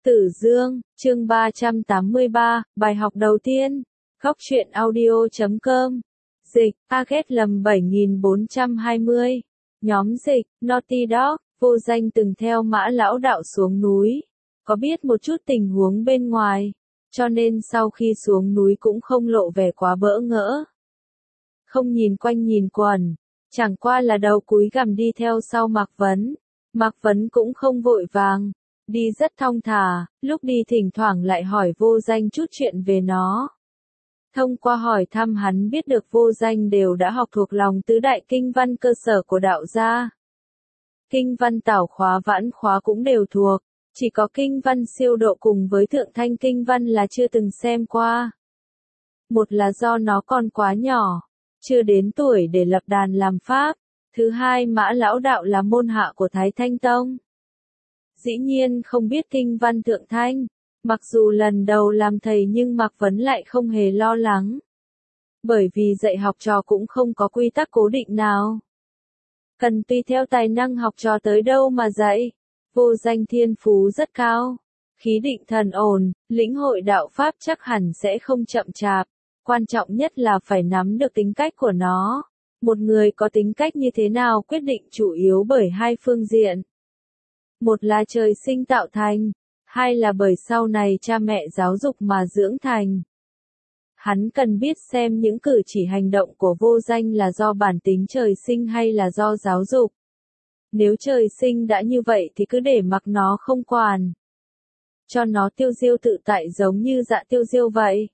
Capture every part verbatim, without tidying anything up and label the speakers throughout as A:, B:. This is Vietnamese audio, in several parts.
A: Tử Dương, chương ba trăm tám mươi ba, bài học đầu tiên. Góc truyện audio chấm com. Dịch, target lầm bảy nghìn bốn trăm hai mươi. Nhóm dịch, Naughty Dog, vô danh từng theo Mã lão đạo xuống núi. Có biết một chút tình huống bên ngoài, cho nên sau khi xuống núi cũng không lộ vẻ quá bỡ ngỡ. Không nhìn quanh nhìn quẩn, chẳng qua là đầu cúi gằm đi theo sau Mạc Vấn. Mạc Vấn cũng không vội vàng, đi rất thong thả, lúc đi thỉnh thoảng lại hỏi vô danh chút chuyện về nó. Thông qua hỏi thăm hắn biết được vô danh đều đã học thuộc lòng tứ đại kinh văn cơ sở của đạo gia. Kinh văn tảo khóa vãn khóa cũng đều thuộc, chỉ có kinh văn siêu độ cùng với thượng thanh kinh văn là chưa từng xem qua. Một là do nó còn quá nhỏ, chưa đến tuổi để lập đàn làm pháp, thứ hai Mã lão đạo là môn hạ của Thái Thanh Tông. Dĩ nhiên không biết kinh văn thượng thanh, mặc dù lần đầu làm thầy nhưng Mạc Vấn lại không hề lo lắng. Bởi vì dạy học trò cũng không có quy tắc cố định nào. Cần tùy theo tài năng học trò tới đâu mà dạy. Vô danh thiên phú rất cao, khí định thần ổn, lĩnh hội đạo pháp chắc hẳn sẽ không chậm chạp. Quan trọng nhất là phải nắm được tính cách của nó. Một người có tính cách như thế nào quyết định chủ yếu bởi hai phương diện. Một là trời sinh tạo thành, hai là bởi sau này cha mẹ giáo dục mà dưỡng thành. Hắn cần biết xem những cử chỉ hành động của vô danh là do bản tính trời sinh hay là do giáo dục. Nếu trời sinh đã như vậy thì cứ để mặc nó không quản. Cho nó tiêu diêu tự tại giống như Dạ Tiêu Diêu vậy.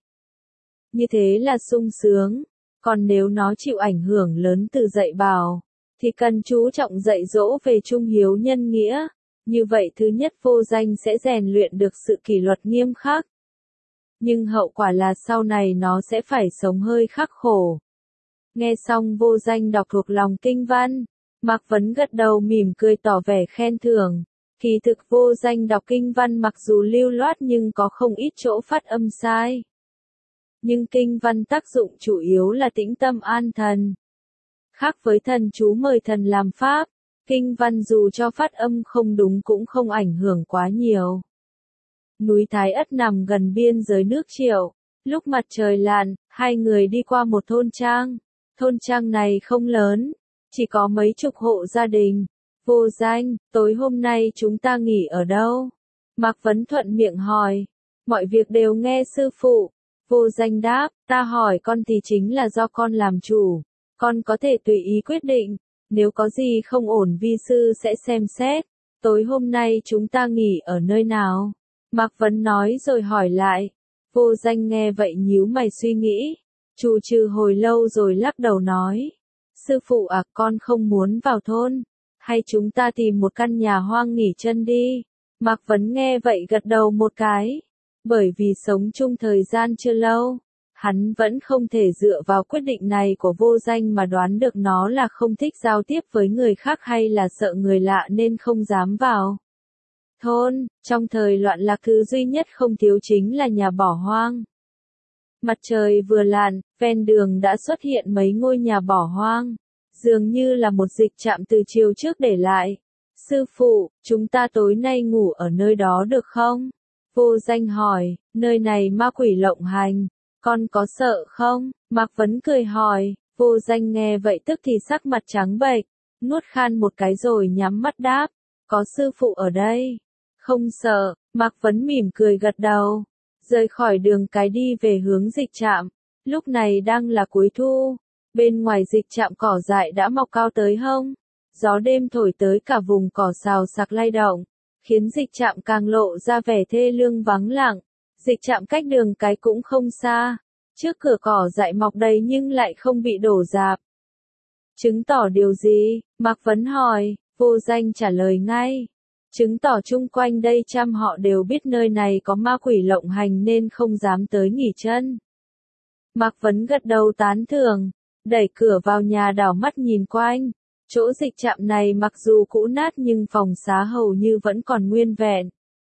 A: Như thế là sung sướng. Còn nếu nó chịu ảnh hưởng lớn từ dạy bảo, thì cần chú trọng dạy dỗ về trung hiếu nhân nghĩa. Như vậy thứ nhất vô danh sẽ rèn luyện được sự kỷ luật nghiêm khắc. Nhưng hậu quả là sau này nó sẽ phải sống hơi khắc khổ. Nghe xong vô danh đọc thuộc lòng kinh văn, Mạc Vấn gật đầu mỉm cười tỏ vẻ khen thưởng. Kỳ thực vô danh đọc kinh văn mặc dù lưu loát nhưng có không ít chỗ phát âm sai. Nhưng kinh văn tác dụng chủ yếu là tĩnh tâm an thần. Khác với thần chú mời thần làm pháp, kinh văn dù cho phát âm không đúng cũng không ảnh hưởng quá nhiều. Núi Thái Ất nằm gần biên giới nước Triệu. Lúc mặt trời lặn, hai người đi qua một thôn trang. Thôn trang này không lớn, chỉ có mấy chục hộ gia đình. Vô danh, tối hôm nay chúng ta nghỉ ở đâu? Mạc Vấn thuận miệng hỏi. Mọi việc đều nghe sư phụ. Vô danh đáp, ta hỏi con thì chính là do con làm chủ. Con có thể tùy ý quyết định. Nếu có gì không ổn vi sư sẽ xem xét. Tối hôm nay chúng ta nghỉ ở nơi nào? Mạc Vấn nói rồi hỏi lại. Vô danh nghe vậy nhíu mày suy nghĩ. Trù trừ hồi lâu rồi lắc đầu nói. Sư phụ à, con không muốn vào thôn. Hay chúng ta tìm một căn nhà hoang nghỉ chân đi. Mạc Vấn nghe vậy gật đầu một cái. Bởi vì sống chung thời gian chưa lâu, hắn vẫn không thể dựa vào quyết định này của vô danh mà đoán được nó là không thích giao tiếp với người khác hay là sợ người lạ nên không dám vào thôn. Trong thời loạn lạc thứ duy nhất không thiếu chính là nhà bỏ hoang. Mặt trời vừa lặn, ven đường đã xuất hiện mấy ngôi nhà bỏ hoang, dường như là một dịch trạm từ chiều trước để lại. Sư phụ, chúng ta tối nay ngủ ở nơi đó được không? Vô danh hỏi, nơi này ma quỷ lộng hành, con có sợ không? Mạc Vấn cười hỏi, vô danh nghe vậy tức thì sắc mặt trắng bệch, nuốt khan một cái rồi nhắm mắt đáp, có sư phụ ở đây. Không sợ, Mạc Vấn mỉm cười gật đầu, rời khỏi đường cái đi về hướng dịch trạm. Lúc này đang là cuối thu, bên ngoài dịch trạm cỏ dại đã mọc cao tới hông. Gió đêm thổi tới cả vùng cỏ xào xạc lay động, khiến dịch trạm càng lộ ra vẻ thê lương vắng lặng. Dịch trạm cách đường cái cũng không xa, trước cửa cỏ dại mọc đầy nhưng lại không bị đổ rạp. Chứng tỏ điều gì? Mạc Vấn hỏi, vô danh trả lời ngay. Chứng tỏ chung quanh đây trăm họ đều biết nơi này có ma quỷ lộng hành nên không dám tới nghỉ chân. Mạc Vấn gật đầu tán thưởng, đẩy cửa vào nhà đảo mắt nhìn quanh. Chỗ dịch trạm này mặc dù cũ nát nhưng phòng xá hầu như vẫn còn nguyên vẹn.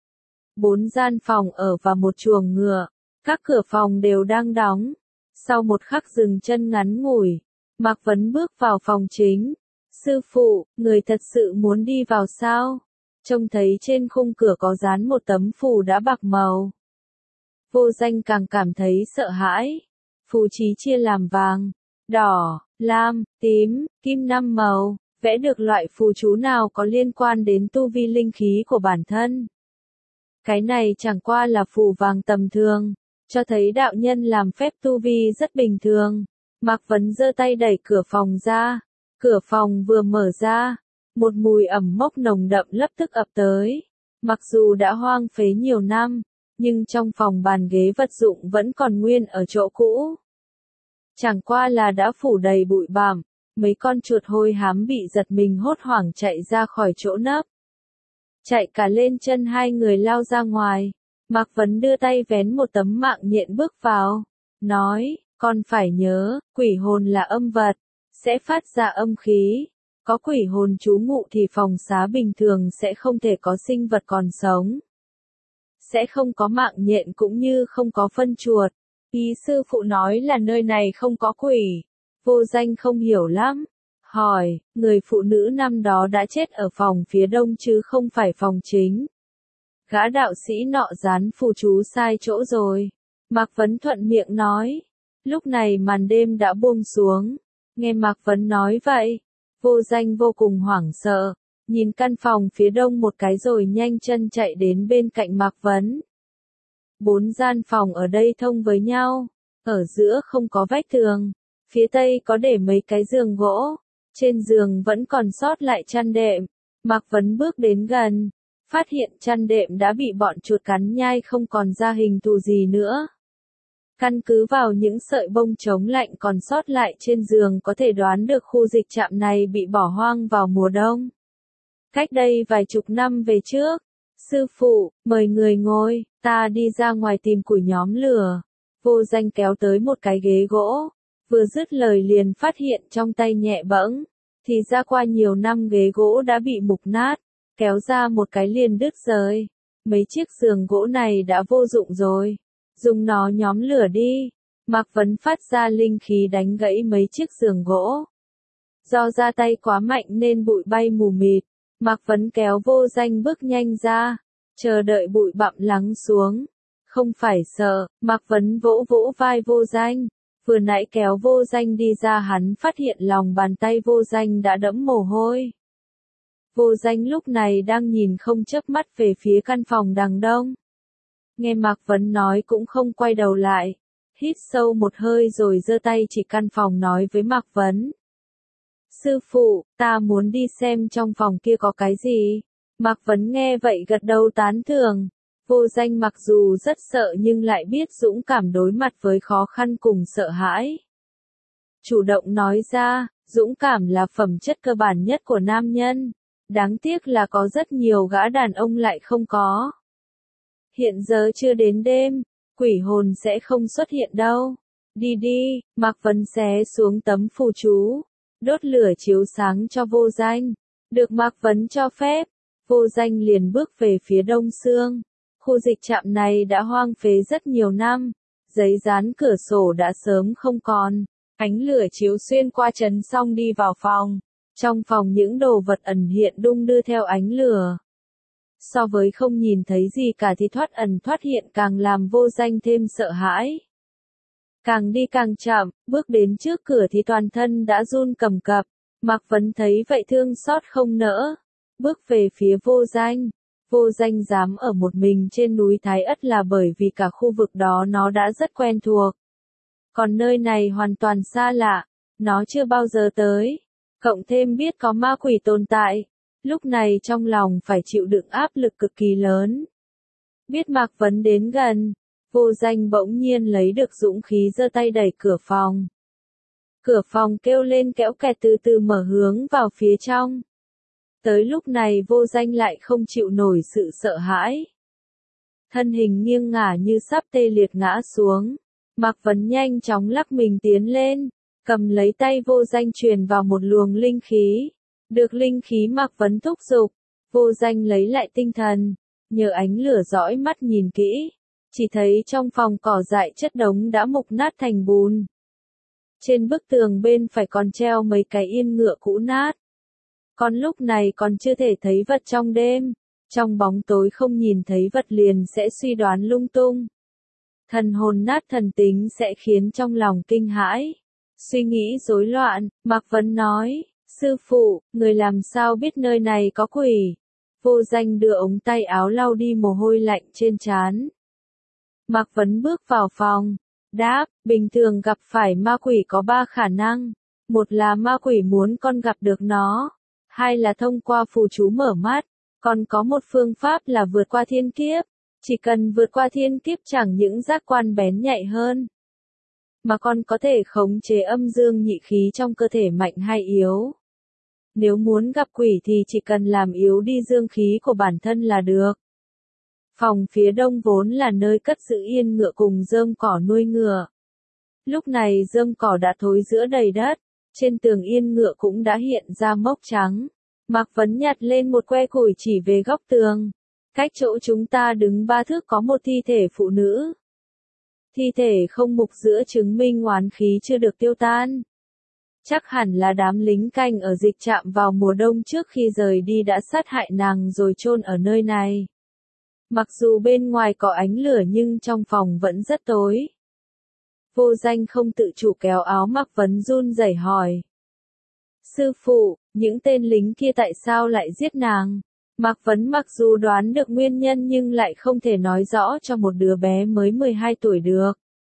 A: Bốn gian phòng ở và một chuồng ngựa, các cửa phòng đều đang đóng. Sau một khắc dừng chân ngắn ngủi, Mạc Vấn bước vào phòng chính. Sư phụ, người thật sự muốn đi vào sao? trông thấy trên khung cửa có dán một tấm phù đã bạc màu. Vô Danh càng cảm thấy sợ hãi. Phù chí chia làm vàng, đỏ, lam, tím, kim năm màu, vẽ được loại phù chú nào có liên quan đến tu vi linh khí của bản thân. Cái này chẳng qua là phù vàng tầm thường, cho thấy đạo nhân làm phép tu vi rất bình thường. Mạc Vấn giơ tay đẩy cửa phòng ra, cửa phòng vừa mở ra, một mùi ẩm mốc nồng đậm lập tức ập tới. Mặc dù đã hoang phế nhiều năm, nhưng trong phòng bàn ghế vật dụng vẫn còn nguyên ở chỗ cũ. Chẳng qua là đã phủ đầy bụi bặm, mấy con chuột hôi hám bị giật mình hốt hoảng chạy ra khỏi chỗ nấp. Chạy cả lên chân hai người lao ra ngoài, Mạc Vấn đưa tay vén một tấm mạng nhện bước vào, nói, con phải nhớ, quỷ hồn là âm vật, sẽ phát ra âm khí, có quỷ hồn trú ngụ thì phòng xá bình thường sẽ không thể có sinh vật còn sống. Sẽ không có mạng nhện cũng như không có phân chuột. Ý sư phụ nói là nơi này không có quỷ. Vô Danh không hiểu lắm. Hỏi, người phụ nữ năm đó đã chết ở phòng phía đông chứ không phải phòng chính. Gã đạo sĩ nọ dán phù chú sai chỗ rồi. Mạc Vấn thuận miệng nói. Lúc này màn đêm đã buông xuống. Nghe Mạc Vấn nói vậy, Vô Danh vô cùng hoảng sợ. Nhìn căn phòng phía đông một cái rồi nhanh chân chạy đến bên cạnh Mạc Vấn. Bốn gian phòng ở đây thông với nhau, ở giữa không có vách tường, phía tây có để mấy cái giường gỗ, trên giường vẫn còn sót lại chăn đệm. Mạc Vấn bước đến gần, phát hiện chăn đệm đã bị bọn chuột cắn nhai không còn ra hình thù gì nữa. Căn cứ vào những sợi bông chống lạnh còn sót lại trên giường có thể đoán được khu dịch trạm này bị bỏ hoang vào mùa đông. Cách đây vài chục năm về trước, sư phụ, mời người ngồi, ta đi ra ngoài tìm củi nhóm lửa. Vô Danh kéo tới một cái ghế gỗ, vừa dứt lời liền phát hiện trong tay nhẹ bẫng, thì ra qua nhiều năm ghế gỗ đã bị mục nát, kéo ra một cái liền đứt rời. Mấy chiếc giường gỗ này đã vô dụng rồi, dùng nó nhóm lửa đi. Mạc Vấn phát ra linh khí đánh gãy mấy chiếc giường gỗ. Do ra tay quá mạnh nên bụi bay mù mịt. Mạc Vấn kéo Vô Danh bước nhanh ra, chờ đợi bụi bặm lắng xuống. Không phải sợ, Mạc Vấn vỗ vỗ vai Vô Danh. Vừa nãy kéo Vô Danh đi ra hắn phát hiện lòng bàn tay Vô Danh đã đẫm mồ hôi. Vô Danh lúc này đang nhìn không chớp mắt về phía căn phòng đằng đông. Nghe Mạc Vấn nói cũng không quay đầu lại, hít sâu một hơi rồi giơ tay chỉ căn phòng nói với Mạc Vấn. Sư phụ, ta muốn đi xem trong phòng kia có cái gì. Mạc Vấn nghe vậy gật đầu tán thưởng. Vô Danh mặc dù rất sợ nhưng lại biết dũng cảm đối mặt với khó khăn cùng sợ hãi. Chủ động nói ra, dũng cảm là phẩm chất cơ bản nhất của nam nhân. Đáng tiếc là có rất nhiều gã đàn ông lại không có. Hiện giờ chưa đến đêm, quỷ hồn sẽ không xuất hiện đâu. Đi đi, Mạc Vấn xé xuống tấm phù chú, đốt lửa chiếu sáng cho Vô Danh. Được Mạc Vấn cho phép, Vô Danh liền bước về phía đông sương. Khu dịch trạm này đã hoang phế rất nhiều năm, giấy dán cửa sổ đã sớm không còn. Ánh lửa chiếu xuyên qua trần xong đi vào phòng. Trong phòng những đồ vật ẩn hiện đung đưa theo ánh lửa. So với không nhìn thấy gì cả thì thoát ẩn thoát hiện càng làm Vô Danh thêm sợ hãi. Càng đi càng chậm, bước đến trước cửa thì toàn thân đã run cầm cập. Mạc Vấn thấy vậy thương xót không nỡ. Bước về phía Vô Danh. Vô Danh dám ở một mình trên núi Thái Ất là bởi vì cả khu vực đó nó đã rất quen thuộc. Còn nơi này hoàn toàn xa lạ, nó chưa bao giờ tới. Cộng thêm biết có ma quỷ tồn tại. Lúc này trong lòng phải chịu đựng áp lực cực kỳ lớn. Biết Mạc Vấn đến gần, Vô Danh bỗng nhiên lấy được dũng khí giơ tay đẩy cửa phòng. Cửa phòng kêu lên kéo kẹt từ từ mở hướng vào phía trong. Tới lúc này Vô Danh lại không chịu nổi sự sợ hãi. Thân hình nghiêng ngả như sắp tê liệt ngã xuống. Mạc Vấn nhanh chóng lắc mình tiến lên, cầm lấy tay Vô Danh truyền vào một luồng linh khí. Được linh khí Mạc Vấn thúc giục, Vô Danh lấy lại tinh thần, nhờ ánh lửa dõi mắt nhìn kỹ, chỉ thấy trong phòng cỏ dại chất đống đã mục nát thành bùn. Trên bức tường bên phải còn treo mấy cái yên ngựa cũ nát. Còn lúc này còn chưa thể thấy vật trong đêm, Trong bóng tối không nhìn thấy vật liền sẽ suy đoán lung tung. Thần hồn nát thần tính sẽ khiến trong lòng kinh hãi. Suy nghĩ rối loạn, Mạc Vấn nói, sư phụ, người làm sao biết nơi này có quỷ? Vô Danh đưa ống tay áo lau đi mồ hôi lạnh trên trán. Mạc Vấn bước vào phòng, đáp, bình thường gặp phải ma quỷ có ba khả năng. Một là ma quỷ muốn con gặp được nó. Hai là thông qua phù chú mở mắt. Còn có một phương pháp là vượt qua thiên kiếp. Chỉ cần vượt qua thiên kiếp chẳng những giác quan bén nhạy hơn, mà con có thể khống chế âm dương nhị khí trong cơ thể mạnh hay yếu. Nếu muốn gặp quỷ thì chỉ cần làm yếu đi dương khí của bản thân là được. Phòng phía đông vốn là nơi cất giữ yên ngựa cùng rơm cỏ nuôi ngựa. Lúc này rơm cỏ đã thối rữa đầy đất, trên tường yên ngựa cũng đã hiện ra mốc trắng. Mạc Vấn nhặt lên một que củi chỉ về góc tường. Cách chỗ chúng ta đứng ba thước có một thi thể phụ nữ. Thi thể không mục giữa chứng minh oán khí chưa được tiêu tan. Chắc hẳn là đám lính canh ở dịch trạm vào mùa đông trước khi rời đi đã sát hại nàng rồi chôn ở nơi này. Mặc dù bên ngoài có ánh lửa nhưng trong phòng vẫn rất tối. Vô Danh không tự chủ kéo áo Mạc Vấn run rẩy hỏi. Sư phụ, những tên lính kia tại sao lại giết nàng? Mạc Vấn mặc dù đoán được nguyên nhân nhưng lại không thể nói rõ cho một đứa bé mới mười hai tuổi được.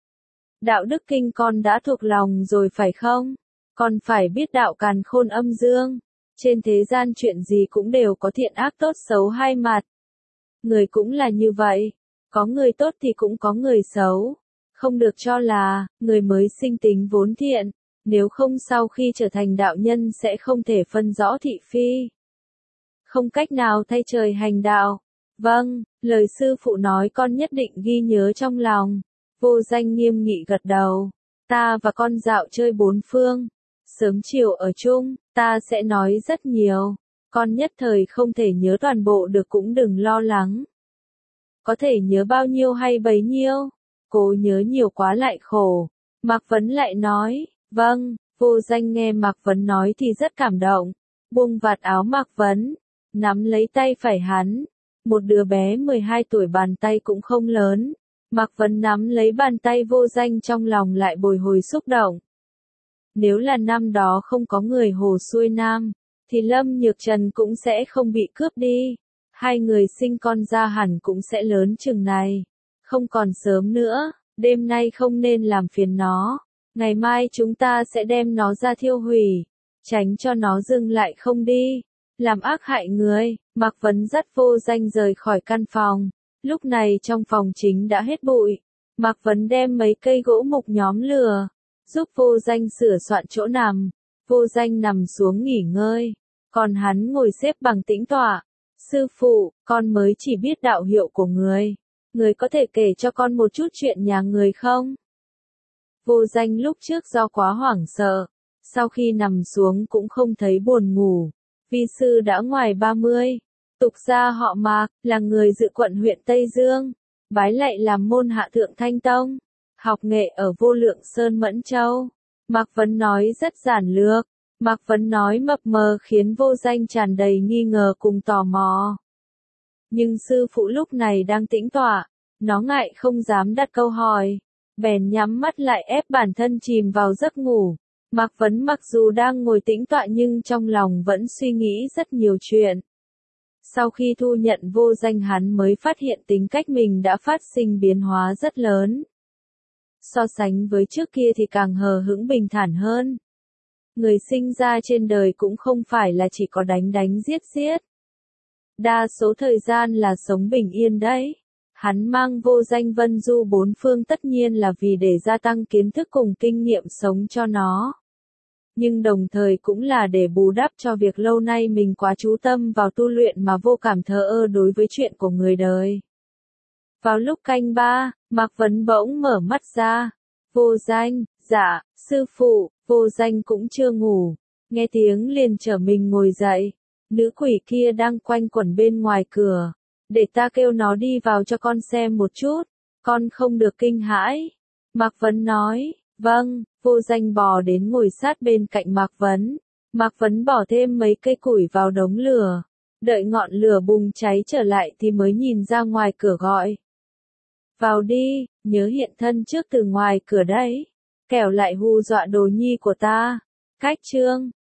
A: Đạo đức kinh con đã thuộc lòng rồi phải không? Con phải biết đạo càn khôn âm dương. Trên thế gian chuyện gì cũng đều có thiện ác tốt xấu hai mặt. Người cũng là như vậy. Có người tốt thì cũng có người xấu. Không được cho là, người mới sinh tính vốn thiện. Nếu không sau khi trở thành đạo nhân sẽ không thể phân rõ thị phi. Không cách nào thay trời hành đạo. Vâng, lời sư phụ nói con nhất định ghi nhớ trong lòng. Vô Danh nghiêm nghị gật đầu. Ta và con dạo chơi bốn phương. Sớm chiều ở chung, ta sẽ nói rất nhiều. Con nhất thời không thể nhớ toàn bộ được cũng đừng lo lắng. Có thể nhớ bao nhiêu hay bấy nhiêu. Cố nhớ nhiều quá lại khổ. Mạc Vấn lại nói, vâng. Vô Danh nghe Mạc Vấn nói thì rất cảm động. Buông vạt áo Mạc Vấn, nắm lấy tay phải hắn. Một đứa bé mười hai tuổi bàn tay cũng không lớn. Mạc Vấn nắm lấy bàn tay Vô Danh trong lòng lại bồi hồi xúc động. Nếu là năm đó không có người Hồ Xuôi Nam, thì Lâm Nhược Trần cũng sẽ không bị cướp đi. Hai người sinh con ra hẳn cũng sẽ lớn chừng này. Không còn sớm nữa, đêm nay không nên làm phiền nó. Ngày mai chúng ta sẽ đem nó ra thiêu hủy. Tránh cho nó dừng lại không đi. Làm ác hại người. Mạc Vấn dắt Vô Danh rời khỏi căn phòng. Lúc này trong phòng chính đã hết bụi. Mạc Vấn đem mấy cây gỗ mục nhóm lửa, giúp Vô Danh sửa soạn chỗ nằm. Vô Danh nằm xuống nghỉ ngơi. Còn hắn ngồi xếp bằng tĩnh tọa. Sư phụ, con mới chỉ biết đạo hiệu của người. Người có thể kể cho con một chút chuyện nhà người không? Vô Danh lúc trước do quá hoảng sợ. Sau khi nằm xuống cũng không thấy buồn ngủ. Vi sư đã ngoài ba mươi. Tục gia họ Mạc, là người dự quận huyện Tây Dương. Bái lạy làm môn hạ thượng Thanh Tông. Học nghệ ở Vô Lượng Sơn Mẫn Châu. Mạc Vấn nói rất giản lược. Mạc Vấn nói mập mờ khiến Vô Danh tràn đầy nghi ngờ cùng tò mò. Nhưng sư phụ lúc này đang tĩnh tọa. Nó ngại không dám đặt câu hỏi. Bèn nhắm mắt lại ép bản thân chìm vào giấc ngủ. Mạc Vấn mặc dù đang ngồi tĩnh tọa nhưng trong lòng vẫn suy nghĩ rất nhiều chuyện. Sau khi thu nhận Vô Danh hắn mới phát hiện tính cách mình đã phát sinh biến hóa rất lớn. So sánh với trước kia thì càng hờ hững bình thản hơn. Người sinh ra trên đời cũng không phải là chỉ có đánh đánh giết giết. Đa số thời gian là sống bình yên đấy. Hắn mang Vô Danh vân du bốn phương tất nhiên là vì để gia tăng kiến thức cùng kinh nghiệm sống cho nó. Nhưng đồng thời cũng là để bù đắp cho việc lâu nay mình quá chú tâm vào tu luyện mà vô cảm thờ ơ đối với chuyện của người đời. Vào lúc canh ba, Mạc Vấn bỗng mở mắt ra. Vô Danh, dạ, sư phụ. Vô Danh cũng chưa ngủ. Nghe tiếng liền trở mình ngồi dậy. Nữ quỷ kia đang quanh quẩn bên ngoài cửa. Để ta kêu nó đi vào cho con xem một chút. Con không được kinh hãi. Mạc Vấn nói, vâng. Vô Danh bò đến ngồi sát bên cạnh Mạc Vấn. Mạc Vấn bỏ thêm mấy cây củi vào đống lửa. Đợi ngọn lửa bùng cháy trở lại thì mới nhìn ra ngoài cửa gọi. Vào đi, nhớ hiện thân trước từ ngoài cửa đấy. Kẻo lại hù dọa đồ nhi của ta. Cách chương